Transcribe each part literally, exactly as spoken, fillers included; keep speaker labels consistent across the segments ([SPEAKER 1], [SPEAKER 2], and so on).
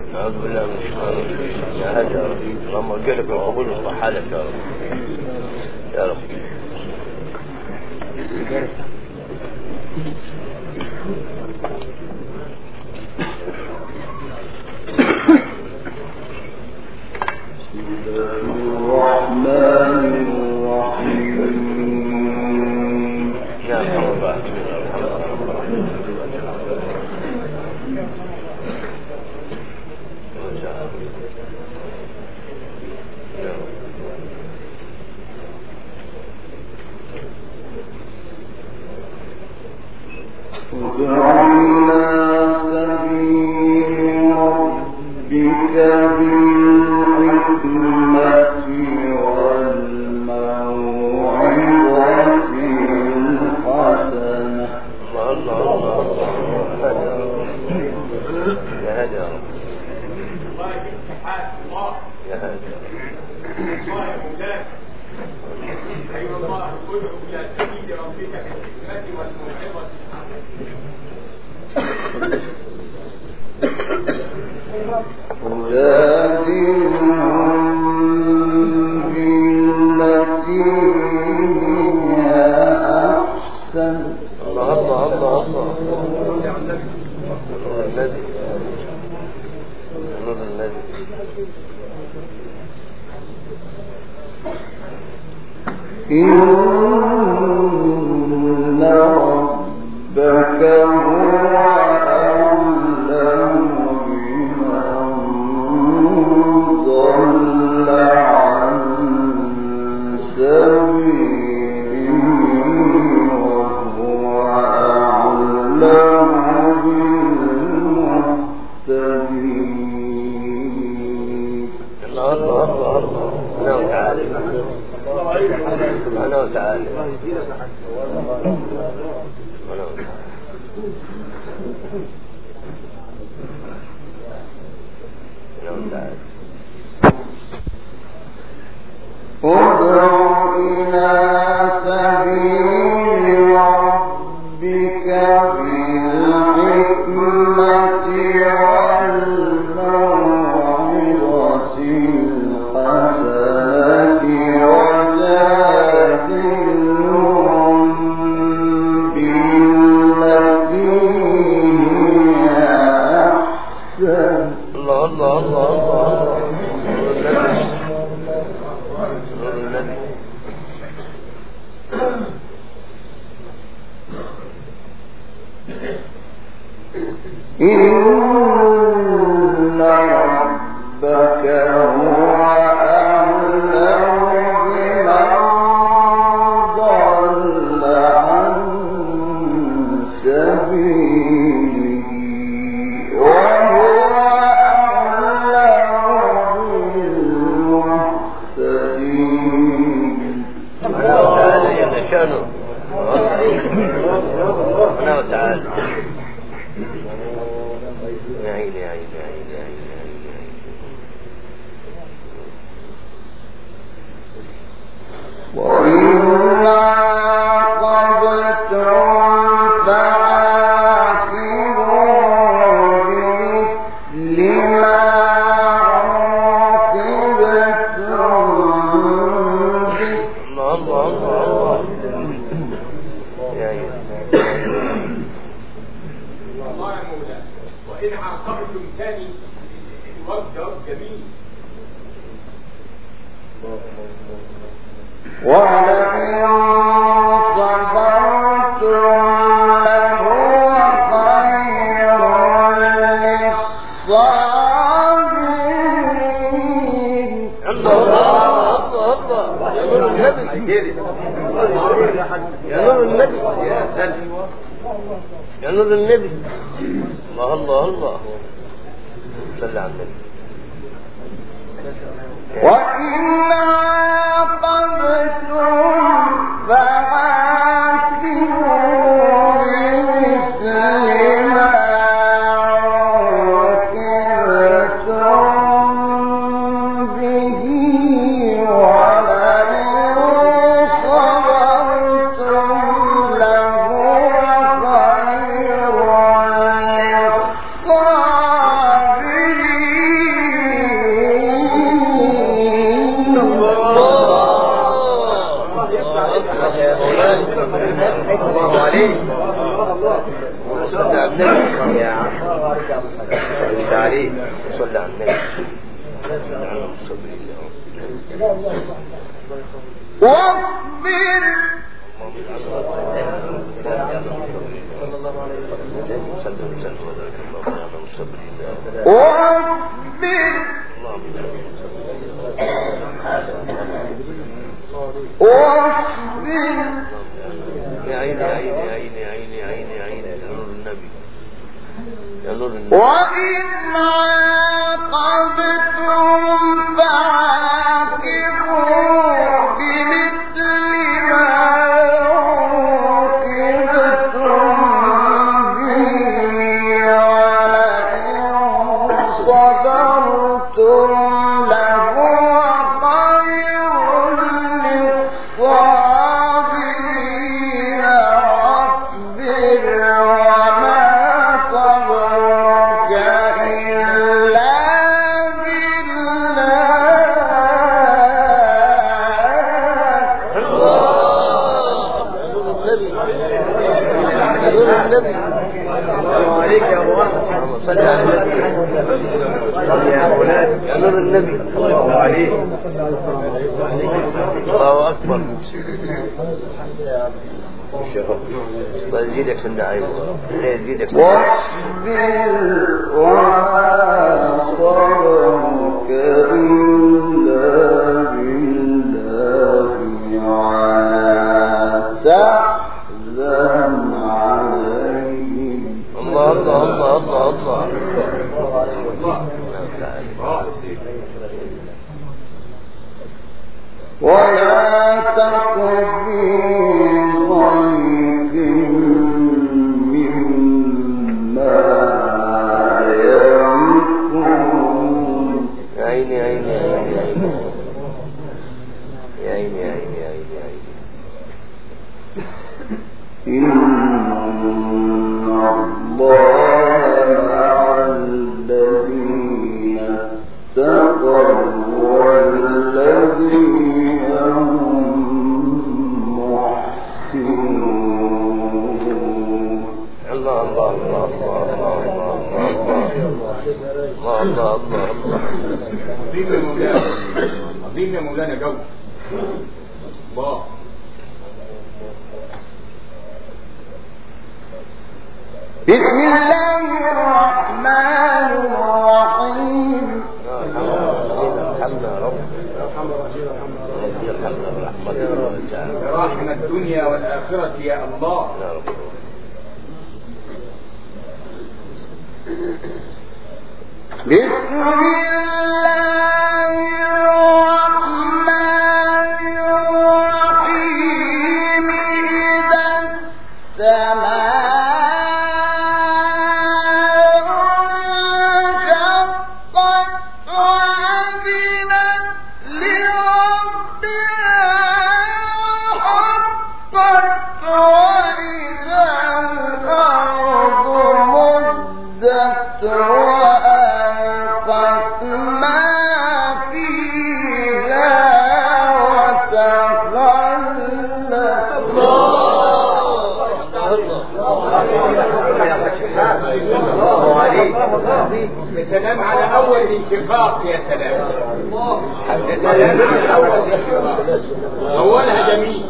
[SPEAKER 1] نعوذ بالله من الشيطان الرجيم. يا هدى يا رب، اللهم ارجع لك القبول واصلح حالك يا رب يا رب.
[SPEAKER 2] الرحمن الرحيم.
[SPEAKER 1] يا الله
[SPEAKER 2] الصابرين
[SPEAKER 1] عليه. صلى على النبي يا عم. صلى عليه. صلى على النبي.
[SPEAKER 2] واصبر واصبر واصبر
[SPEAKER 1] يا عيني عيني عيني عيني عيني عيني يا نور النبي يا نور النبي.
[SPEAKER 2] وإن عاقبتم فعاقبوا بمثل ما عوقبتم به ولئن صبرتم لهو خير للصابرين. واصبر وما صبرك إلا
[SPEAKER 1] النبي. السلام عليك يا ابو احمد. صل على النبي يا اولاد يا نور النبي. الله عليك. الله اكبر. الله يزيدك في النعيم. الله يزيدك.
[SPEAKER 2] واصبر وما صبرك إلا بالله ولا تحزن عليهم.
[SPEAKER 1] الله الله الله الله الله.
[SPEAKER 2] ولا تك في ضيق مما يمكرون.
[SPEAKER 1] يا عيني يا عيني يا عيني يا عيني يا عيني يا عيني يا عيني.
[SPEAKER 2] إن الله مع الذين اتقوا والذين هم محسنون.
[SPEAKER 1] الله الله الله الله الله الله الله الله الله.
[SPEAKER 3] عظيم يا مولانا، عظيم يا مولانا جو. الله.
[SPEAKER 2] بسم الله الرحمن الرحيم.
[SPEAKER 1] ارحمنا رب ارحمنا برحمتك
[SPEAKER 3] رحمة الدنيا والآخرة يا الله.
[SPEAKER 1] يا رب.
[SPEAKER 2] بسم الله الرحمن الرحيم. إذا السماء انشقت وأذنت لربها وحقت وإذا الأرض مدت وألقت ما فيها وتخلت.
[SPEAKER 1] الله عليك.
[SPEAKER 3] يا سلام على أول الانشقاق. يا سلام يا سلام على أول الانشقاق. أولها جميل.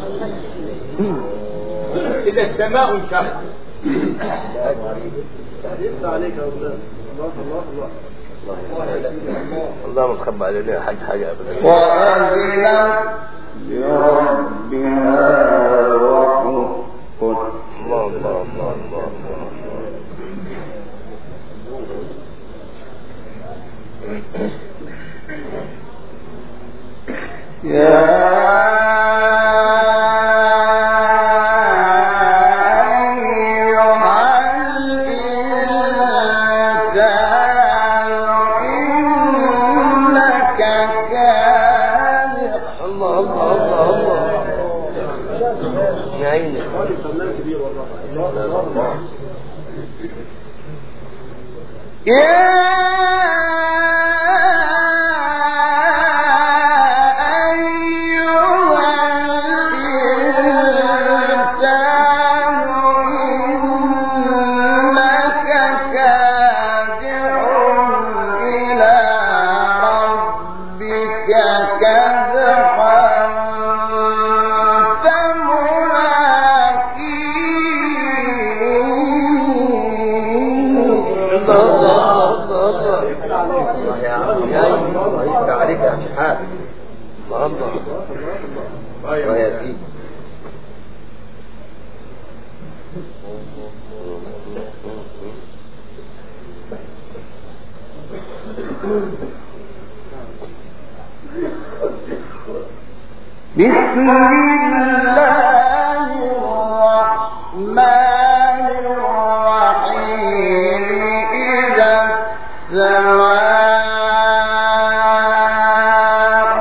[SPEAKER 3] إذا السماء انشقت.
[SPEAKER 1] عليك يا أستاذ. الله الله الله. الله ما تخبى علينا حد حاجة أبدا.
[SPEAKER 2] وأذنت لربها وحقت.
[SPEAKER 1] الله الله الله الله الله.
[SPEAKER 2] يا أيها الإنسان
[SPEAKER 1] يفتح عليك يا شحات الله الله يا سيدي.
[SPEAKER 2] بسم الله الرحمن الرحيم إذا السماء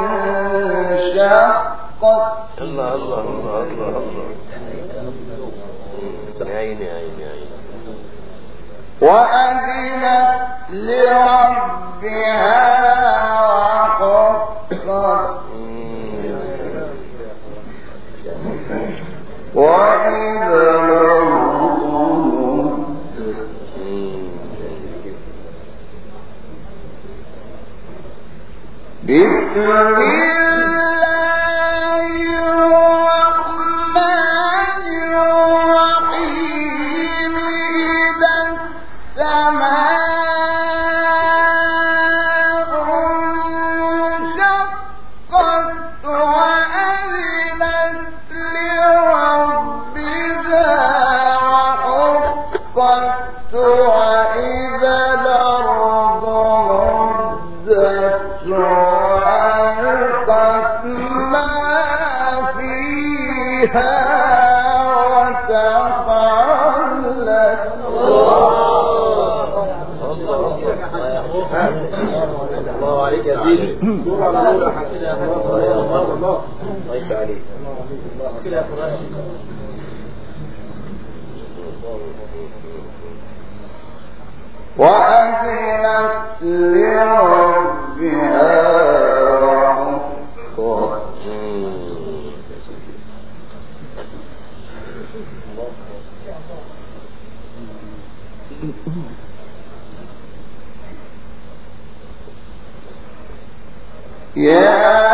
[SPEAKER 2] انشقت
[SPEAKER 1] الله الله الله الله الله عيني عيني عيني
[SPEAKER 2] وأذنت لربها وحقت وإذا بسم الله الرحمن الرحيم إذا السماء انشقت وأذنت لربها وحقت وإذا الأرض مدت وألقت ما فيها وتخلت
[SPEAKER 1] الله عليك يا سيدي. الله يفتح عليك.
[SPEAKER 2] وأذنت لربها وحقت يا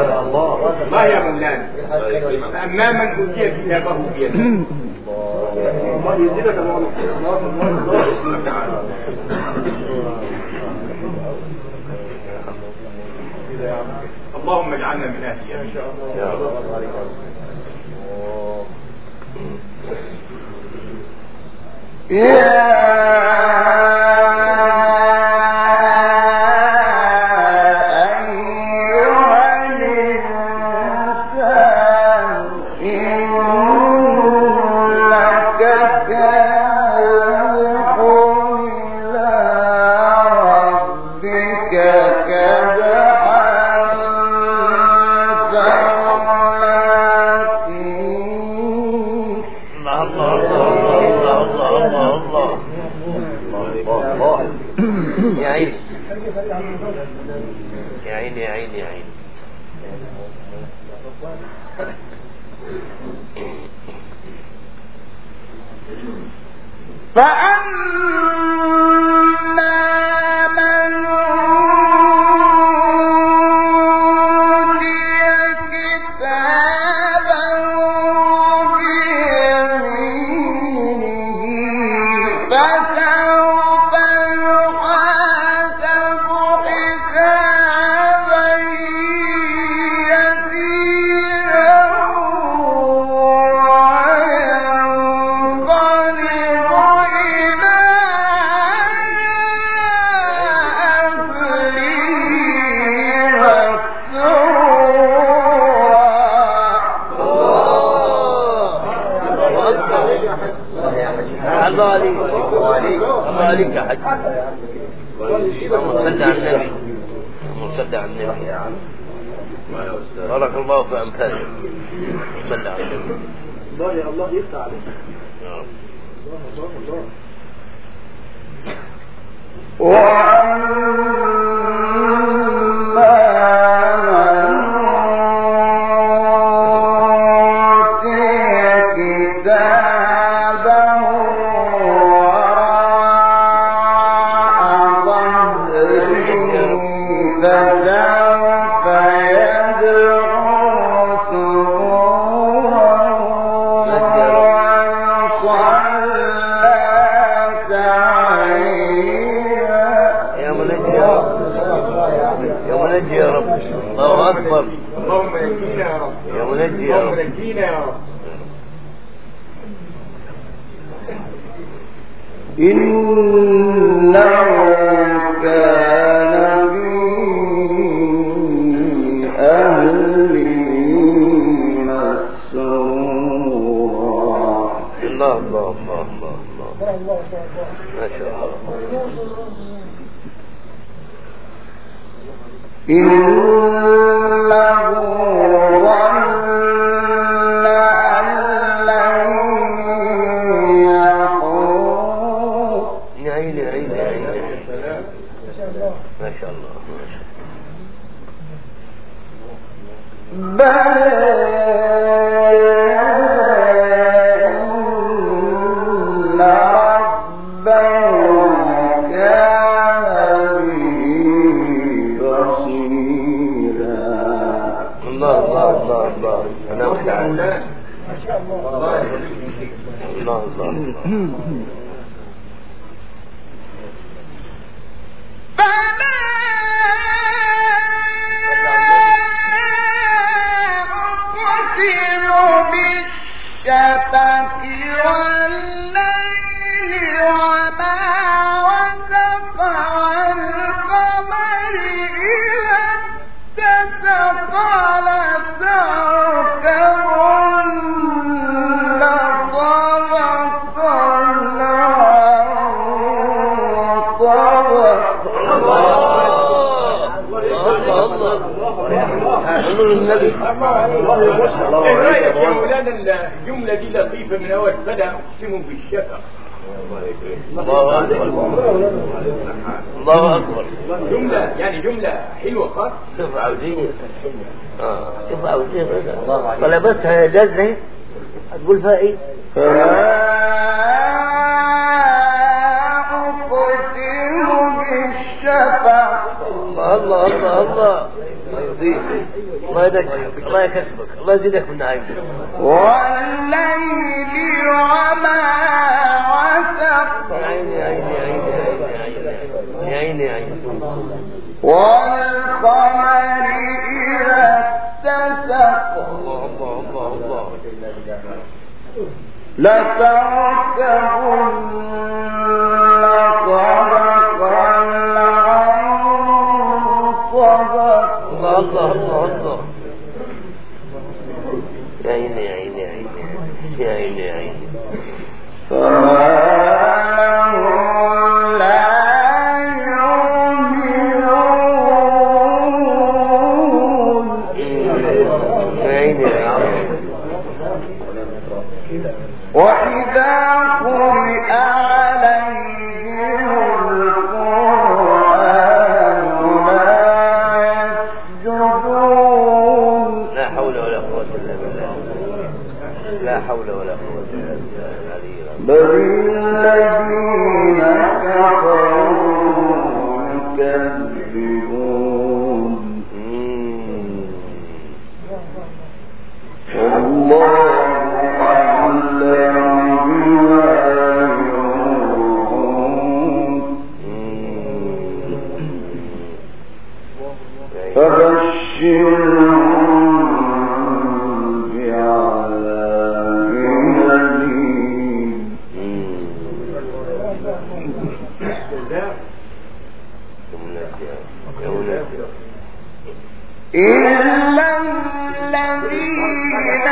[SPEAKER 3] أما من أوتي كتابه بيده
[SPEAKER 1] الله يزيدك يا مولانا.
[SPEAKER 3] اللهم اجعلنا من اهل يمين
[SPEAKER 1] يا رب. يا عيني يا عيني يا عيني يا عيني.
[SPEAKER 2] فأما من أوتي كتابه بيمينه فسوف يحاسب حسابا يسيرا وينقلب إلى
[SPEAKER 1] الله عليك الله عليك يا حج. اللهم صل على النبي اللهم صل على النبي. بارك الله في أمثالك. صل على النبي.
[SPEAKER 4] الله يا الله يفتح عليك.
[SPEAKER 1] يا رب.
[SPEAKER 4] الله الله
[SPEAKER 1] يا رب. الله أكبر.
[SPEAKER 3] اللهم نجينا يا رب.
[SPEAKER 1] يا منجي يا رب.
[SPEAKER 3] اللهم نجينا يا رب.
[SPEAKER 2] إنه كان من أهله مسرورا.
[SPEAKER 1] الله الله الله الله الله ما شاء الله.
[SPEAKER 2] إنه ظن أن لن يحور.
[SPEAKER 1] يا عيني يا عيني يا عيني. ما شاء الله ما شاء الله.
[SPEAKER 2] بل إن ربه كان به بصيرا.
[SPEAKER 1] الله الله الله الله. أنا أخلع. الله الله الله.
[SPEAKER 2] بالشفق والليل وما وسق والقمر إذا اتسق لتركبن طبقا
[SPEAKER 1] نور النبي.
[SPEAKER 3] الرأي يا مولانا الجملة دي لطيفة من أول فلا أقسم بالشفق.
[SPEAKER 1] الله أكبر الله أكبر.
[SPEAKER 3] جملة يعني جملة حلوة خالص.
[SPEAKER 1] شوف عاوزين اه شوف عاوزين طلبتها جزء هتقول فيها ايه؟
[SPEAKER 2] أقسم بالشفق.
[SPEAKER 1] الله الله الله الله يرضيك. الله يدك الله يكسبك الله يزيدك من نعيمك.
[SPEAKER 2] والليل وما والقمر إذا اتسق لتركبن طبقا عن طبق.
[SPEAKER 1] الله الله الله. يا عيني يا عيني يا عيني يا عيني يا عيني.
[SPEAKER 2] فما لهم لا يؤمنون.
[SPEAKER 1] يا عيني يا عيني.
[SPEAKER 2] وإذا قرئ عليهم القرآن لا يسجدون.
[SPEAKER 1] لا حول ولا قوة إلا بالله. لا حول ولا قوة إلا بالله العلي العظيم.
[SPEAKER 2] بل الذين كفروا يكذبون. والله فبشرهم بعذاب أليم. إلا الذين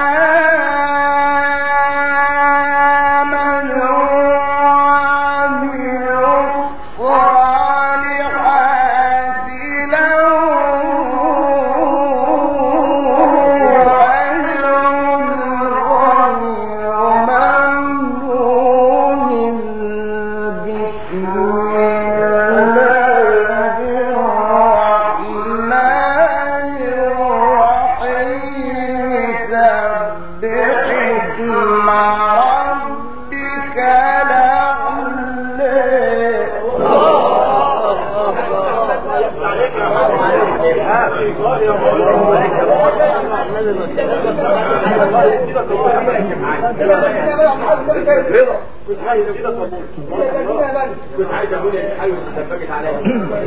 [SPEAKER 3] كنت عايز اقول ان الحلوه اتفقت عليها.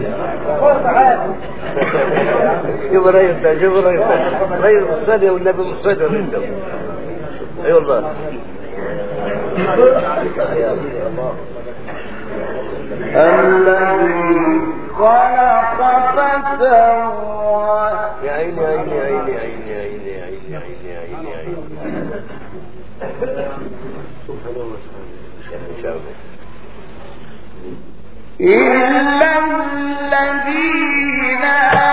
[SPEAKER 1] شوف الرئيس ده شوف الرئيس ده رئيس مصطفى والنبي مصطفى. اي والله.
[SPEAKER 2] الذي خلق فسوى.
[SPEAKER 1] يا عيني يا عيني يا عيني يا عيني يا عيني يا عيني يا عيني يا عيني يا عيني.
[SPEAKER 2] إلا الذين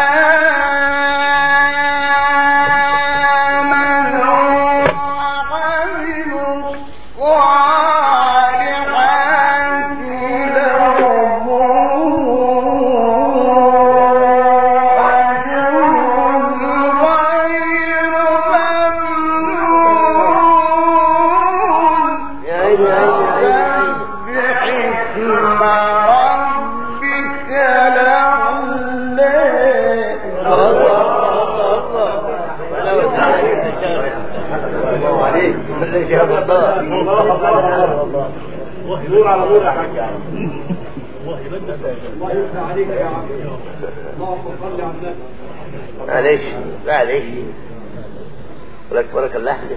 [SPEAKER 3] نور على نور يا حاج. الله يفتح عليك يا عم. اللهم صل على النبي.
[SPEAKER 1] معلش معلش ولك بارك الله عليك.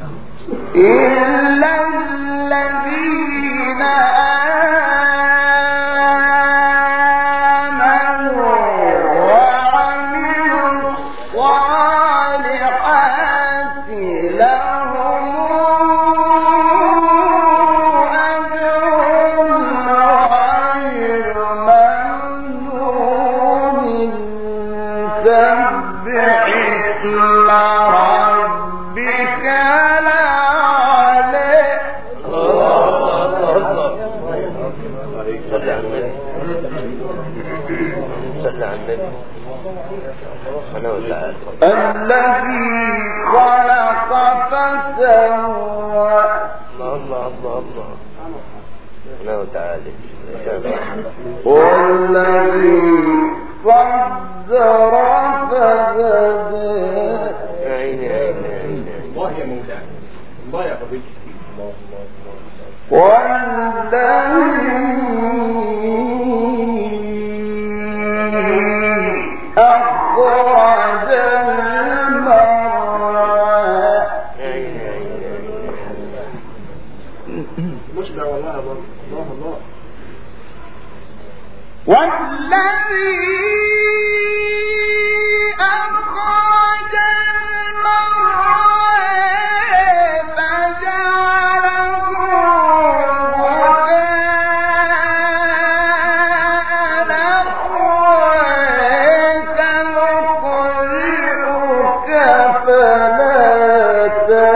[SPEAKER 2] إلا الذين آمنوا وعملوا الصالحات لهم أجر غير ممنون. سبح اسم ربك الأعلى.
[SPEAKER 1] صلى على النبي صلى على النبي سبحانه وتعالى.
[SPEAKER 2] الذي خلق فسوى.
[SPEAKER 1] الله الله الله الله سبحانه وتعالى.
[SPEAKER 2] والذي قدر فهدى.
[SPEAKER 1] يا عيني يا عيني يا عيني.
[SPEAKER 3] الله يا مولانا. الله يا فضيلتي.
[SPEAKER 2] والذي
[SPEAKER 4] يشبع والله يا بابا. الله الله.
[SPEAKER 2] والذي أخرج المرعى فجعله غثاء نحوا سنقرئك فلا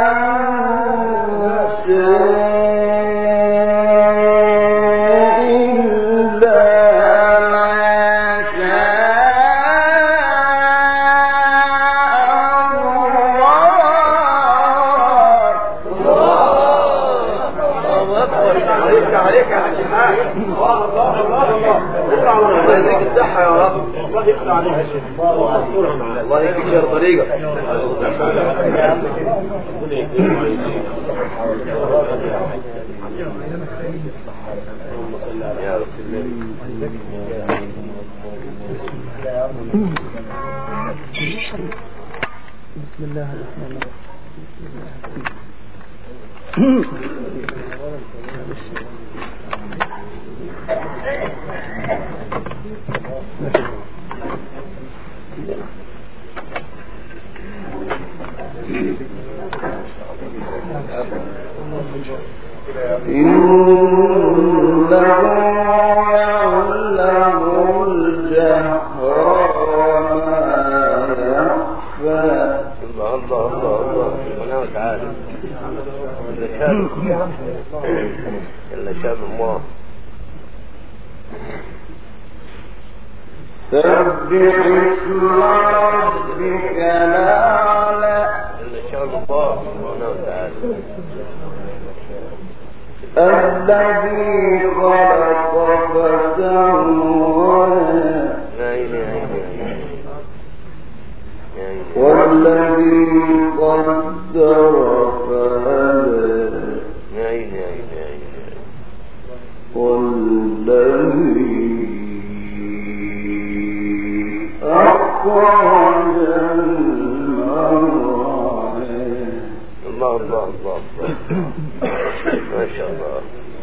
[SPEAKER 2] تنسى
[SPEAKER 1] الله يكفيك شر طريقة.
[SPEAKER 5] بسم الله الرحمن
[SPEAKER 2] إنه يعلم الجهر وما يخفى.
[SPEAKER 1] الله الله الله الله سبحانه وتعالى. إلا شاب الله.
[SPEAKER 2] سبح اسم ربك الأعلى.
[SPEAKER 1] إلا شاب الله سبحانه وتعالى.
[SPEAKER 2] الذي خلق فسوى والذي قدر فهدى والذي أخرج المرعى.
[SPEAKER 1] الله الله الله ما شاء الله.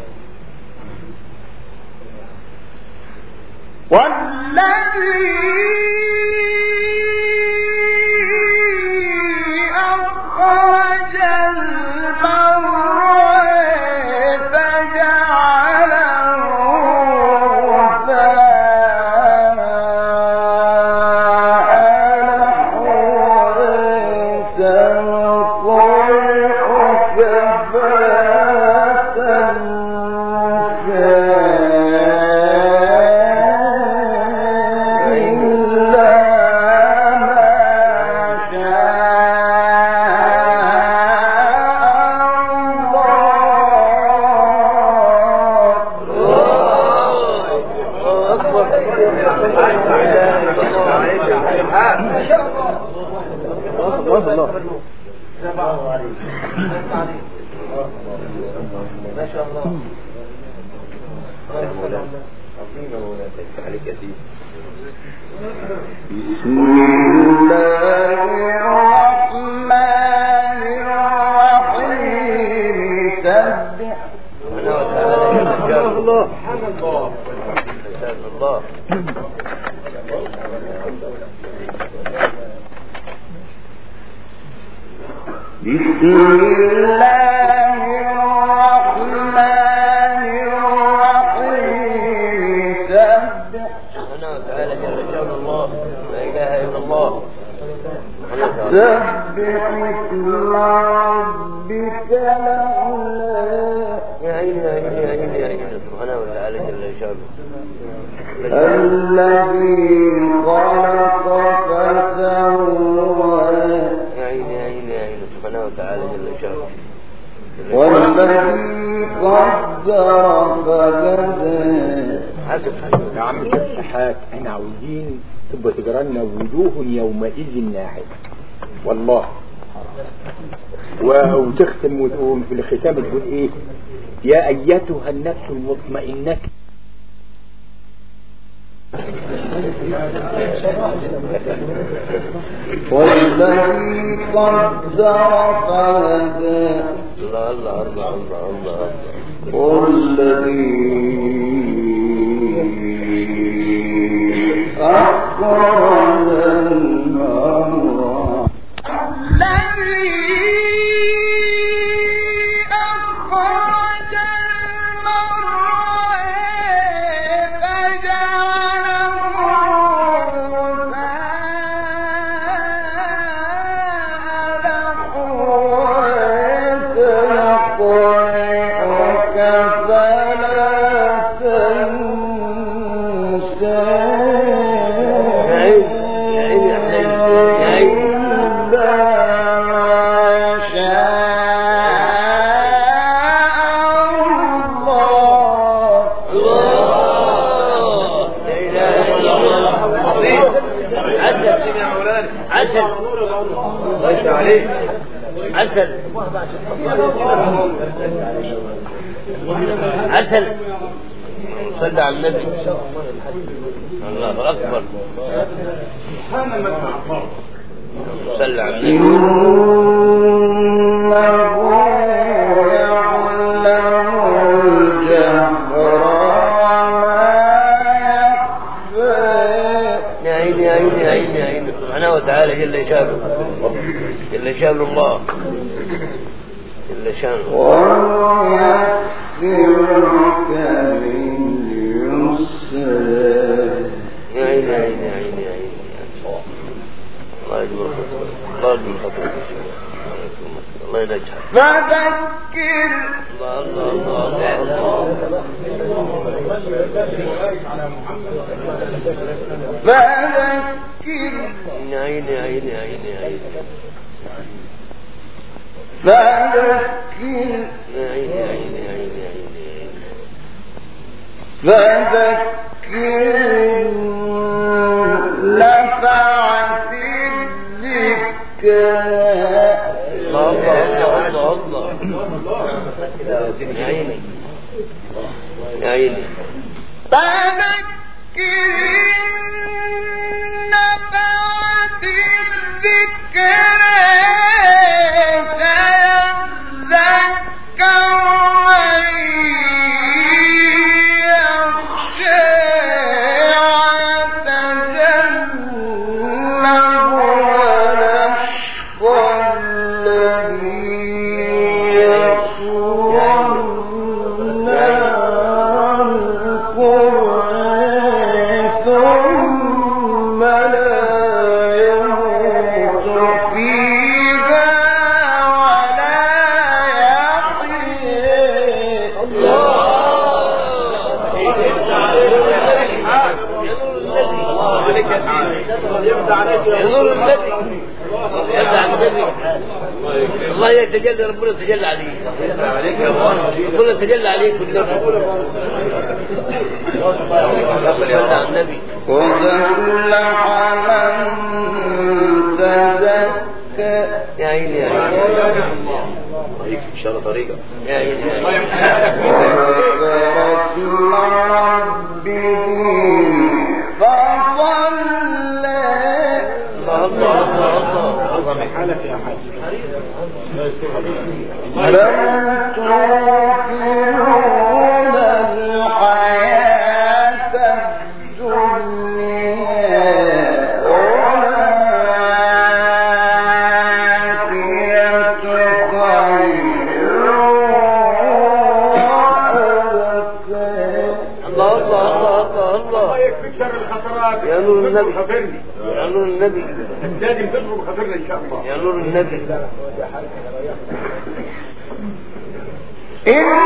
[SPEAKER 2] والذي أخرج المرعى فجعله غثاء نحوا سنقرئك فلا تنسى
[SPEAKER 1] ما شاء الله. عظيمة ولا عليك أسير.
[SPEAKER 2] بسم الله الرحمن الرحيم. سبح
[SPEAKER 1] الله الله.
[SPEAKER 2] بسم الله الرحمن الرحيم. سبح
[SPEAKER 1] سبحانه وتعالى جل شأن الله. لا إله إلا الله.
[SPEAKER 2] سبح اسم ربك الأعلى.
[SPEAKER 1] يا عيني يا عيني يا عيني يا عيني. سبحانه وتعالى جل شأنه.
[SPEAKER 2] الذي خلق فسوى.
[SPEAKER 1] يا عيني يا عيني يا عيني. سبحانه وتعالى جل شأنه.
[SPEAKER 2] والذي قدر فهدى.
[SPEAKER 3] يا عم الشحات احنا عاوزين تبقى تجرى لنا وجوه يومئذ ناعمة والله. وتختم وتقوم في الختام تقول ايه؟ يا ايتها النفس المطمئنة.
[SPEAKER 2] والذي قدر فهدى.
[SPEAKER 1] الله الله الله الله الله. عسل عسل صلى على النبي الله أكبر صلى على النبي تعالى جل شانه جل شان الله جل شانه
[SPEAKER 2] ويسرك لليسر
[SPEAKER 1] يا عيني يا عيني يا عيني يا عيني الله يجبر الله يجبر خطوة الله ينجح
[SPEAKER 2] فذكر
[SPEAKER 1] الله الله الله
[SPEAKER 2] فذكر
[SPEAKER 1] يا عيني يا عيني يا عيني يا عيني
[SPEAKER 2] فذكر
[SPEAKER 1] يا عيني يا عيني يا عيني يا عيني
[SPEAKER 2] فذكر نفعت الذكرى
[SPEAKER 1] الله الله الله الله يا عيني يا عيني
[SPEAKER 2] فذكر نفعت الذكرى سيذكر من يخشى
[SPEAKER 1] ينور النبي يبدأ النبي الله يتجلى ربنا تجلى عليه ربنا تجلى عليك والنبي يبدأ النبي
[SPEAKER 2] وَذَلَّحَ مَنْ تَزَكَّى
[SPEAKER 1] يا عيني يا عيني
[SPEAKER 3] طريق إن شاء الله طريقة
[SPEAKER 1] يا عيني يا عيني
[SPEAKER 2] وَذَكَرَ اسْمَ رَبِّهِ فَصَلَّى
[SPEAKER 1] الله الله الله
[SPEAKER 3] الله من حالك يا حاج
[SPEAKER 2] بل تؤثرون الحياة الدنيا والآخرة خير وأبقى
[SPEAKER 1] الله الله الله الله
[SPEAKER 3] يكفيك شر الخطرات
[SPEAKER 1] يا نور النبي
[SPEAKER 3] خبرني
[SPEAKER 1] يا نور النبي
[SPEAKER 3] لازم تضرب خبرنا إن شاء الله
[SPEAKER 1] يا نور النبي
[SPEAKER 2] إن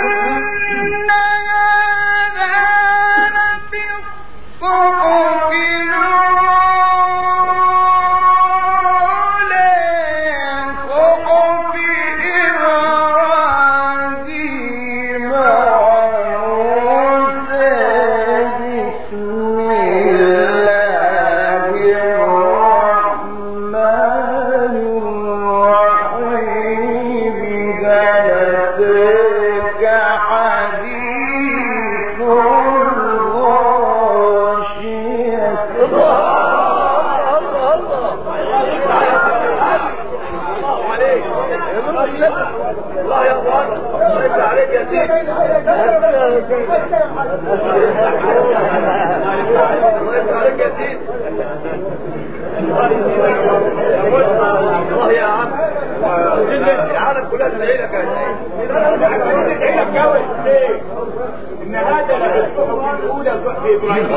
[SPEAKER 2] هذا لفي الصحف الأولى صحف إبراهيم وموسى بسم الله الرحمن الرحيم هل أتاك حديث
[SPEAKER 3] الله يا عم العالم كلها تدعي لك يا سيدي. ان هذا الصحف الاولى في ابراهيم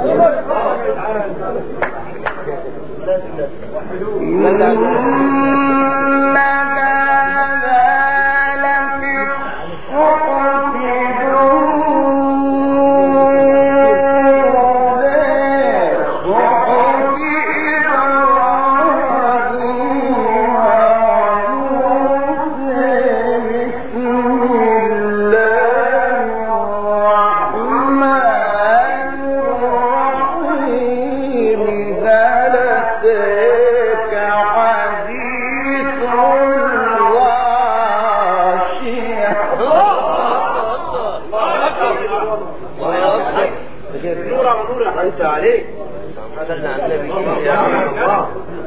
[SPEAKER 3] عليك صلى على النبي يا الله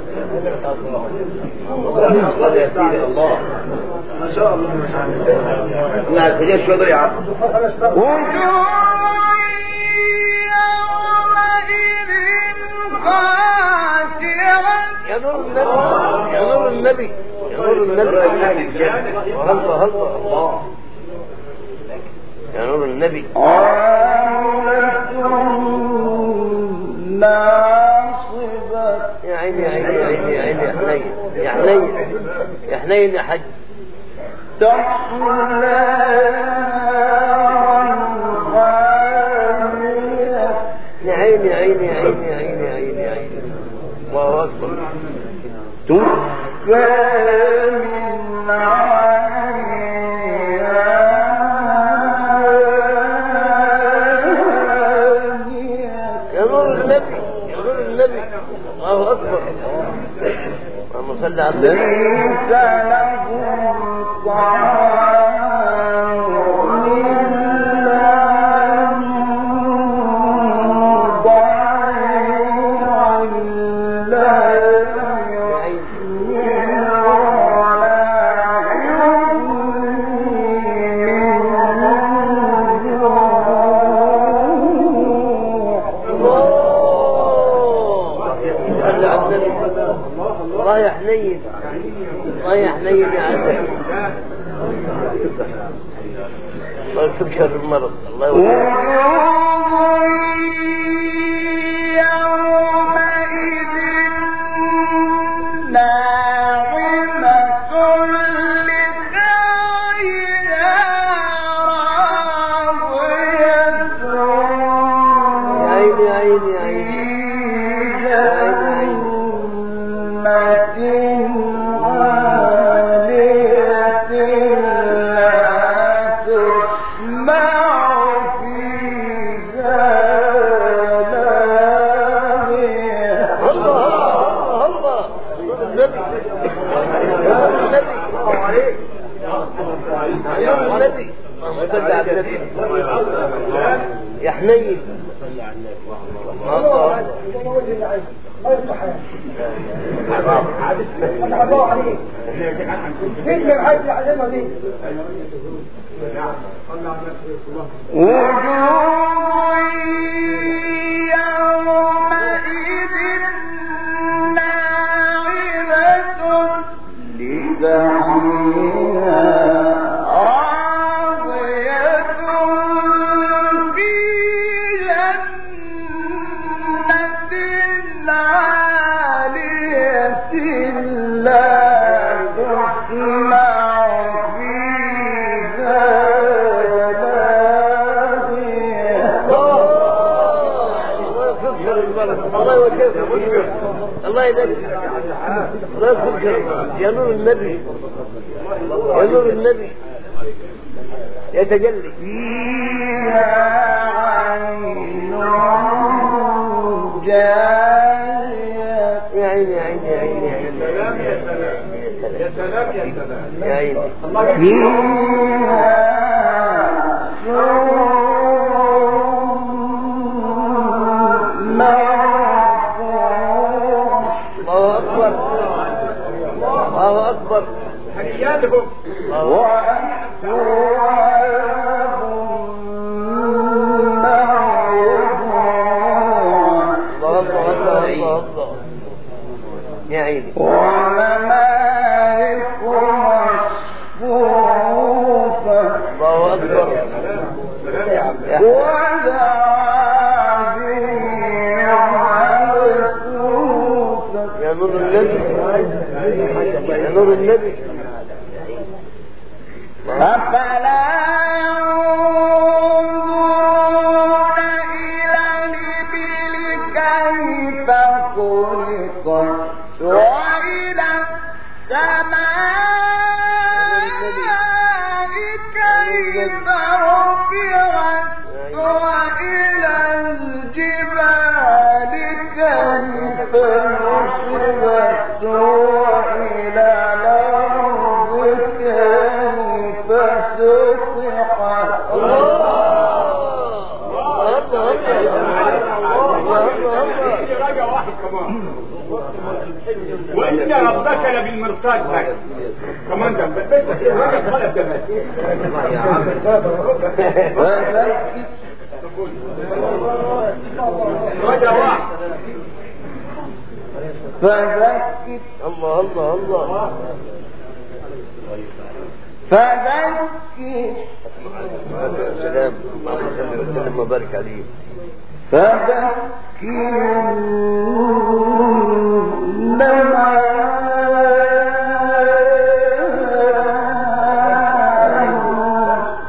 [SPEAKER 3] الله يا سيدي الله ما شاء الله لا تجي شو يا عم يا نور النبي يا نور النبي يا نور النبي هلا هلا الله يا نور النبي ناصبة يا عيني يا عيني يا عيني يا عيني يا حنين يا حنين يا حنين يا حج تصلى يا عيني يا عيني يا عيني يا عيني يا عيني يا عيني الله أكبر تسقى من الله أكبر اللهم صل على النبي ليس لهم طعام إلا ضيع الله يا حنين الله يا حنين يا عسل الله يكتب شر المرض الله يومئذ ناعمة لسعيها راضية يا عيني يا عيني يا عيني يا حنين
[SPEAKER 2] الله عليك فين الحاج علمنا دي يومئذ ناعمة لسعيها
[SPEAKER 1] الله يبارك الله يكون يا نور النبي يا نور النبي يتجلي
[SPEAKER 2] فيها عين جارية
[SPEAKER 1] يا عيني يا عيني يا عيني يا عيني
[SPEAKER 3] يا سلام يا سلام
[SPEAKER 1] يا عيني الله أكبر الله أكبر
[SPEAKER 3] حياتكم
[SPEAKER 2] وأكواب
[SPEAKER 1] عيني
[SPEAKER 2] ونمارق مصفوفة
[SPEAKER 1] الله أكبر
[SPEAKER 2] وزرابي مبثوثة
[SPEAKER 1] يا نور النبي يا نور النبي
[SPEAKER 2] أفلا ينظرون إلى الإبل كيف خلقت وإلى السماء كيف رفعت وإلى الجبال كيف نصبت وإلى الأرض كيف سطحت
[SPEAKER 3] راجع واحد كمان وإن ربك لبالمرصاد بك كمان ده بس راجع طلب ده بس راجع واحد
[SPEAKER 2] فذكر
[SPEAKER 1] الله الله الله
[SPEAKER 2] فذكر
[SPEAKER 1] سلام اللهم بارك عليه
[SPEAKER 2] فذكر إنما أنت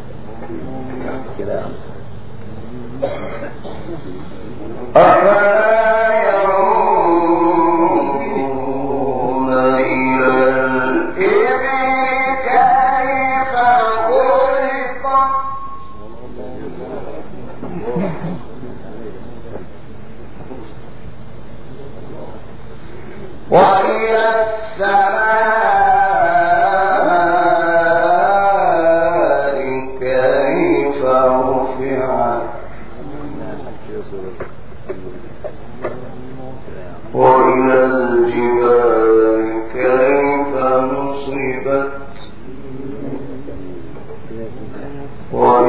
[SPEAKER 2] أفلا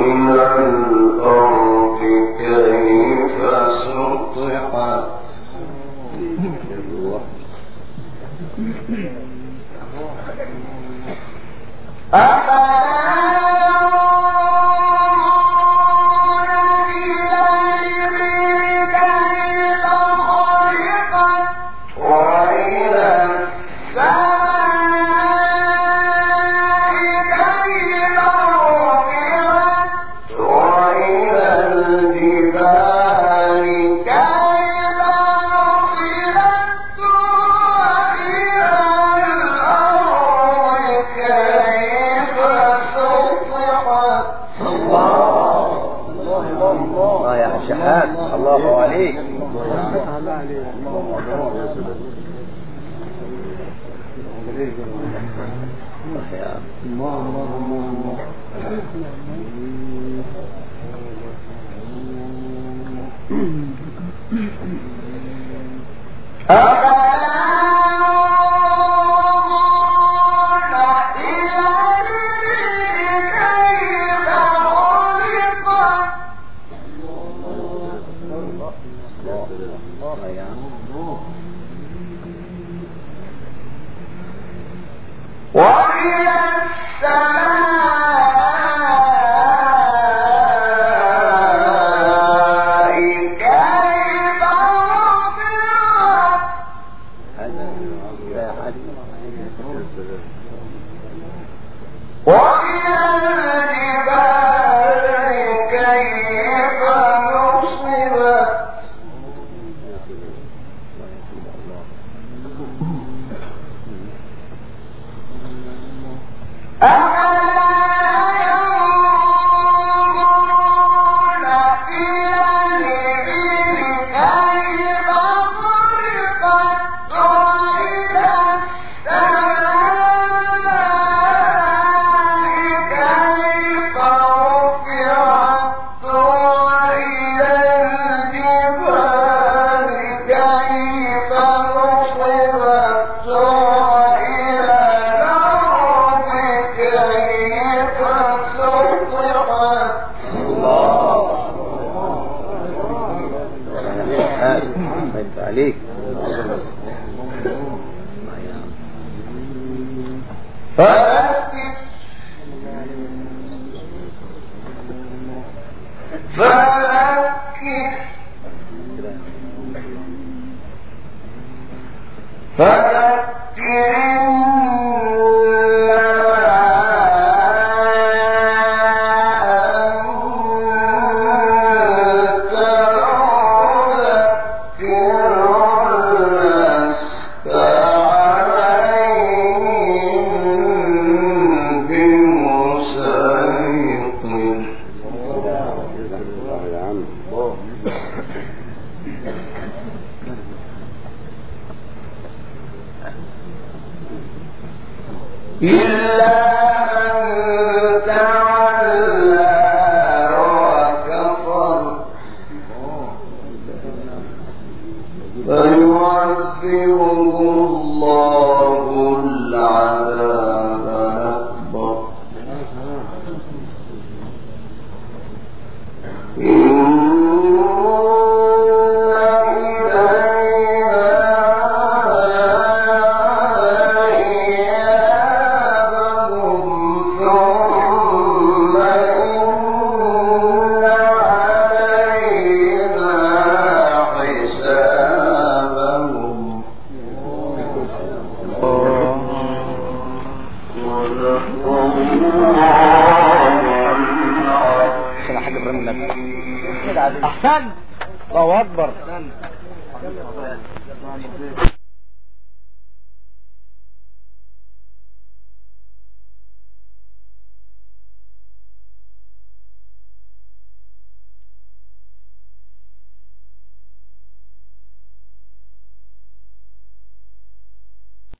[SPEAKER 1] احسن الله اكبر.